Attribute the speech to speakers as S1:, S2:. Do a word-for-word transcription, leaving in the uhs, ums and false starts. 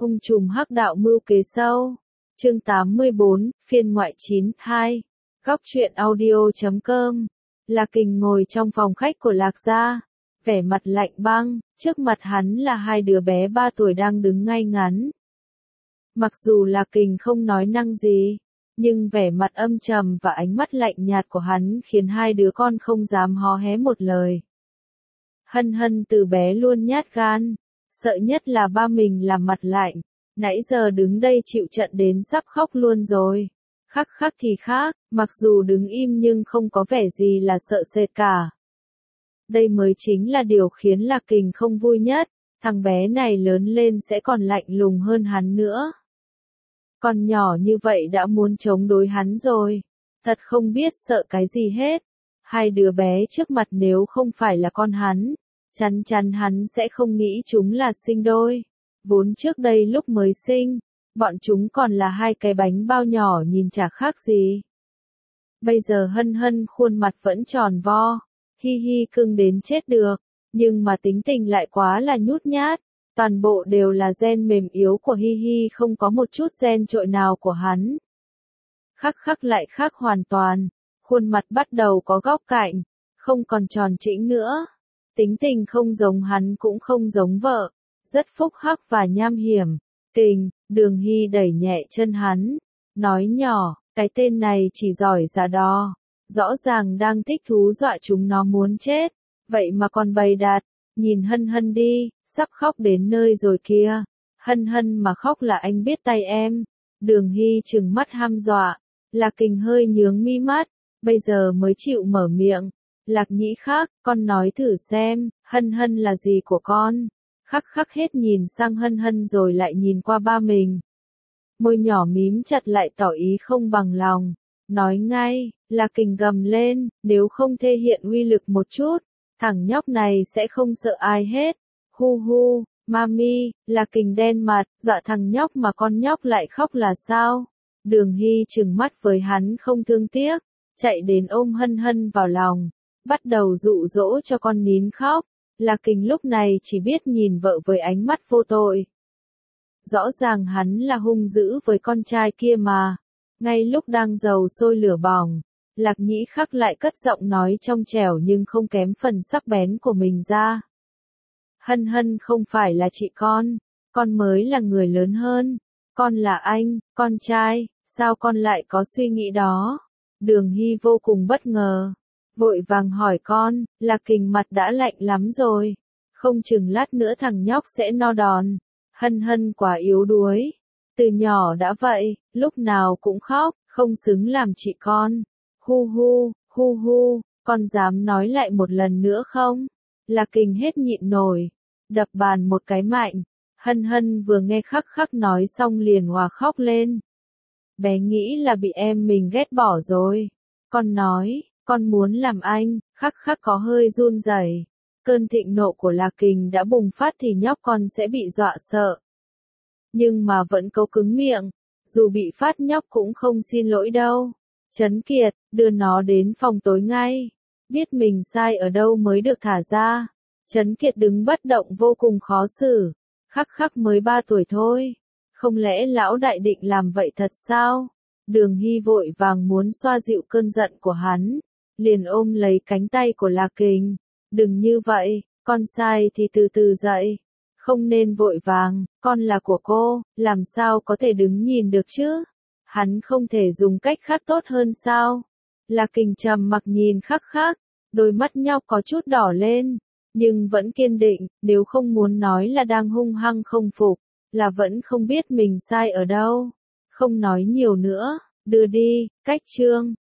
S1: Ung trùm hắc đạo mưu kế sâu. Chương tám mươi bốn, phiên ngoại chín, hai. Góc truyện audio chấm com. Lạc Kình ngồi trong phòng khách của Lạc gia, vẻ mặt lạnh băng, trước mặt hắn là hai đứa bé ba tuổi đang đứng ngay ngắn. Mặc dù Lạc Kình không nói năng gì, nhưng vẻ mặt âm trầm và ánh mắt lạnh nhạt của hắn khiến hai đứa con không dám hó hé một lời. Hân Hân từ bé luôn nhát gan, sợ nhất là ba mình làm mặt lạnh, nãy giờ đứng đây chịu trận đến sắp khóc luôn rồi. Khắc khắc thì khác, mặc dù đứng im nhưng không có vẻ gì là sợ sệt cả. Đây mới chính là điều khiến Lạc Kình không vui nhất, thằng bé này lớn lên sẽ còn lạnh lùng hơn hắn nữa. Con nhỏ như vậy đã muốn chống đối hắn rồi, thật không biết sợ cái gì hết. Hai đứa bé trước mặt nếu không phải là con hắn, chắn chắn hắn sẽ không nghĩ chúng là sinh đôi. Vốn trước đây lúc mới sinh, bọn chúng còn là hai cái bánh bao nhỏ nhìn chả khác gì. Bây giờ Hân Hân khuôn mặt vẫn tròn vo, hi hi cưng đến chết được, nhưng mà tính tình lại quá là nhút nhát. Toàn bộ đều là gen mềm yếu của Hi Hi, không có một chút gen trội nào của hắn. Khắc khắc lại khác hoàn toàn, khuôn mặt bắt đầu có góc cạnh, không còn tròn trĩnh nữa. Tính tình không giống hắn cũng không giống vợ, rất phúc hắc và nham hiểm. Kình, Đường Hy đẩy nhẹ chân hắn, nói nhỏ, cái tên này chỉ giỏi giả đò, rõ ràng đang thích thú dọa chúng nó muốn chết, vậy mà còn bày đặt, nhìn Hân Hân đi, sắp khóc đến nơi rồi kìa. Hân Hân mà khóc là anh biết tay em. Đường Hy trừng mắt ham dọa, Lạc Kình hơi nhướng mi mắt, bây giờ mới chịu mở miệng. Lạc Nhĩ Khắc, con nói thử xem, Hân Hân là gì của con? Khắc khắc hết nhìn sang Hân Hân rồi lại nhìn qua ba mình. Môi nhỏ mím chặt lại tỏ ý không bằng lòng, nói ngay. Lạc Kình gầm lên, nếu không thể hiện uy lực một chút, thằng nhóc này sẽ không sợ ai hết. Hu hu, mami, Lạc Kình đen mặt, dọa thằng nhóc mà con nhóc lại khóc là sao? Đường Hy trừng mắt với hắn không thương tiếc, chạy đến ôm Hân Hân vào lòng, bắt đầu dụ dỗ cho con nín khóc. Lạc Kình lúc này chỉ biết nhìn vợ với ánh mắt vô tội. Rõ ràng hắn là hung dữ với con trai kia mà. Ngay lúc đang dầu sôi lửa bỏng, Lạc Nhĩ Khắc lại cất giọng nói trong trẻo nhưng không kém phần sắc bén của mình ra. Hân Hân không phải là chị con, con mới là người lớn hơn, con là anh, con trai, sao con lại có suy nghĩ đó? Đường Hy vô cùng bất ngờ, vội vàng hỏi con. Lạc Kình mặt đã lạnh lắm rồi, không chừng lát nữa thằng nhóc sẽ no đòn. Hân Hân quá yếu đuối, từ nhỏ đã vậy, lúc nào cũng khóc, không xứng làm chị con. Hu hu, hu hu, con dám nói lại một lần nữa không? Lạc Kình hết nhịn nổi, đập bàn một cái mạnh. Hân Hân vừa nghe Khắc khắc nói xong liền hòa khóc lên. Bé nghĩ là bị em mình ghét bỏ rồi. Con nói, con muốn làm anh. Khắc khắc có hơi run rẩy. Cơn thịnh nộ của Lạc Kình đã bùng phát thì nhóc con sẽ bị dọa sợ. Nhưng mà vẫn cố cứng miệng, dù bị phát nhóc cũng không xin lỗi đâu. Trấn Kiệt, đưa nó đến phòng tối ngay. Biết mình sai ở đâu mới được thả ra. Trấn Kiệt đứng bất động vô cùng khó xử. Khắc khắc mới ba tuổi thôi. Không lẽ lão đại định làm vậy thật sao? Đường Hy vội vàng muốn xoa dịu cơn giận của hắn, liền ôm lấy cánh tay của Lạc Kình. Đừng như vậy, con sai thì từ từ dậy. Không nên vội vàng, con là của cô, làm sao có thể đứng nhìn được chứ? Hắn không thể dùng cách khác tốt hơn sao? Lạc Kình trầm mặc nhìn Khắc khắc, đôi mắt nhóc có chút đỏ lên, nhưng vẫn kiên định, nếu không muốn nói là đang hung hăng không phục, là vẫn không biết mình sai ở đâu. Không nói nhiều nữa, đưa đi, cách chương.